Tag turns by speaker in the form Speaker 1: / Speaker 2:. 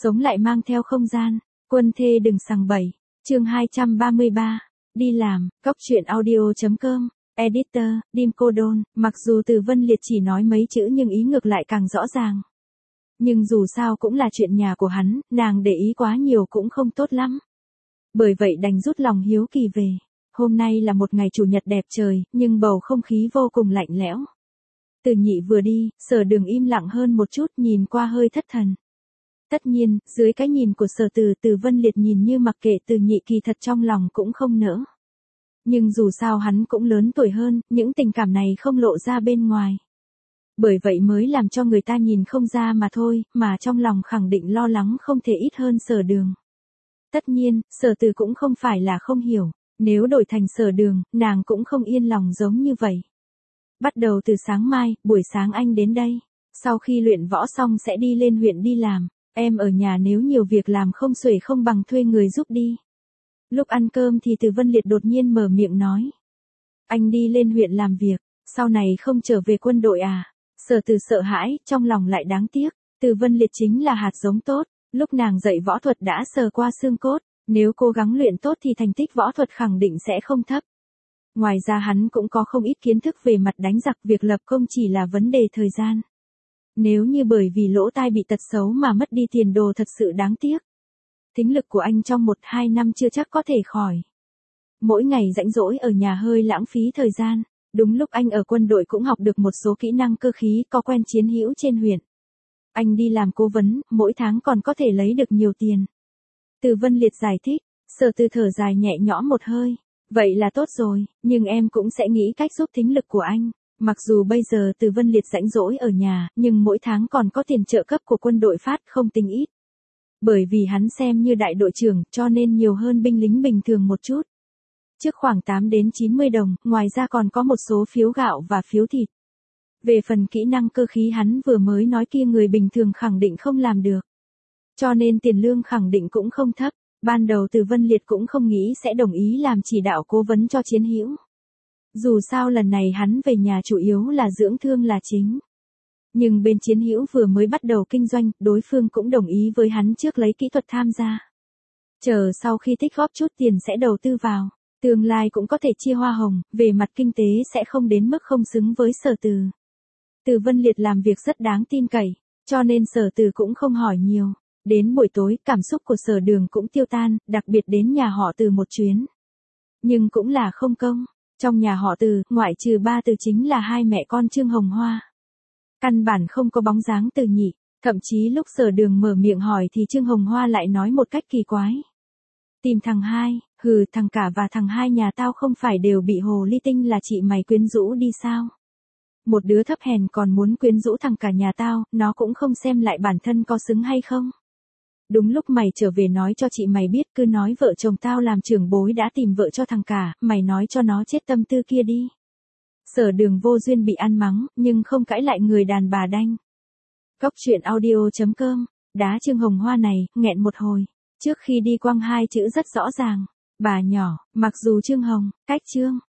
Speaker 1: Sống lại mang theo không gian, quân thê đừng sằng bậy. Chương 233. Đi làm, Cóc truyện audio.com. Editor, Dim Cô Đôn. Mặc dù Từ Vân Liệt chỉ nói mấy chữ nhưng ý ngược lại càng rõ ràng. Nhưng dù sao cũng là chuyện nhà của hắn, nàng để ý quá nhiều cũng không tốt lắm. Bởi vậy đành rút lòng hiếu kỳ về. Hôm nay là một ngày chủ nhật đẹp trời, nhưng bầu không khí vô cùng lạnh lẽo. Từ Nhị vừa đi, Sở Đường im lặng hơn một chút, nhìn qua hơi thất thần. Tất nhiên, dưới cái nhìn của Sở Từ, Từ Vân Liệt nhìn như mặc kệ Từ Nhị, kỳ thật trong lòng cũng không nỡ. Nhưng dù sao hắn cũng lớn tuổi hơn, những tình cảm này không lộ ra bên ngoài. Bởi vậy mới làm cho người ta nhìn không ra mà thôi, mà trong lòng khẳng định lo lắng không thể ít hơn Sở Đường. Tất nhiên, Sở Từ cũng không phải là không hiểu, nếu đổi thành Sở Đường, nàng cũng không yên lòng giống như vậy. Bắt đầu từ sáng mai, buổi sáng anh đến đây. Sau khi luyện võ xong sẽ đi lên huyện đi làm. Em ở nhà nếu nhiều việc làm không xuể không bằng thuê người giúp đi. Lúc ăn cơm thì Từ Vân Liệt đột nhiên mở miệng nói. Anh đi lên huyện làm việc, sau này không trở về quân đội à? Sở Từ sợ hãi, trong lòng lại đáng tiếc. Từ Vân Liệt chính là hạt giống tốt. Lúc nàng dạy võ thuật đã sờ qua xương cốt. Nếu cố gắng luyện tốt thì thành tích võ thuật khẳng định sẽ không thấp. Ngoài ra hắn cũng có không ít kiến thức về mặt đánh giặc, việc lập công chỉ là vấn đề thời gian. Nếu như bởi vì lỗ tai bị tật xấu mà mất đi tiền đồ thật sự đáng tiếc. Thính lực của anh trong 1-2 năm chưa chắc có thể khỏi. Mỗi ngày rảnh rỗi ở nhà hơi lãng phí thời gian. Đúng lúc anh ở quân đội cũng học được một số kỹ năng cơ khí, có quen chiến hữu trên huyện. Anh đi làm cố vấn, mỗi tháng còn có thể lấy được nhiều tiền. Từ Vân Liệt giải thích, Sở Từ thở dài nhẹ nhõm một hơi. Vậy là tốt rồi, nhưng em cũng sẽ nghĩ cách giúp thính lực của anh. Mặc dù bây giờ Từ Vân Liệt rảnh rỗi ở nhà, nhưng mỗi tháng còn có tiền trợ cấp của quân đội phát không tính ít. Bởi vì hắn xem như đại đội trưởng, cho nên nhiều hơn binh lính bình thường một chút. Trước khoảng 8 đến 90 đồng, ngoài ra còn có một số phiếu gạo và phiếu thịt. Về phần kỹ năng cơ khí hắn vừa mới nói kia người bình thường khẳng định không làm được. Cho nên tiền lương khẳng định cũng không thấp. Ban đầu Từ Vân Liệt cũng không nghĩ sẽ đồng ý làm chỉ đạo cố vấn cho chiến hữu. Dù sao lần này hắn về nhà chủ yếu là dưỡng thương là chính. Nhưng bên chiến hữu vừa mới bắt đầu kinh doanh, đối phương cũng đồng ý với hắn trước lấy kỹ thuật tham gia. Chờ sau khi tích góp chút tiền sẽ đầu tư vào, tương lai cũng có thể chia hoa hồng, về mặt kinh tế sẽ không đến mức không xứng với Sở Từ. Từ Vân Liệt làm việc rất đáng tin cậy, cho nên Sở Từ cũng không hỏi nhiều. Đến buổi tối, cảm xúc của Sở Đường cũng tiêu tan, đặc biệt đến nhà họ Từ một chuyến. Nhưng cũng là không công. Trong nhà họ Từ, ngoại trừ ba Từ chính là hai mẹ con Trương Hồng Hoa. Căn bản không có bóng dáng Từ Nhị, thậm chí lúc Sở Đường mở miệng hỏi thì Trương Hồng Hoa lại nói một cách kỳ quái. Tìm thằng hai, thằng cả và thằng hai nhà tao không phải đều bị hồ ly tinh là chị mày quyến rũ đi sao? Một đứa thấp hèn còn muốn quyến rũ thằng cả nhà tao, nó cũng không xem lại bản thân có xứng hay không? Đúng lúc mày trở về nói cho chị mày biết, cứ nói vợ chồng tao làm trưởng bối đã tìm vợ cho thằng cả, mày nói cho nó chết tâm tư kia đi. Sở Đường vô duyên bị ăn mắng, nhưng không cãi lại người đàn bà đanh. Cóc truyện audio.com. Đá Trương Hồng Hoa này, nghẹn một hồi. Trước khi đi quăng hai chữ rất rõ ràng. Bà nhỏ, mặc dù Trương Hồng, cách Trương,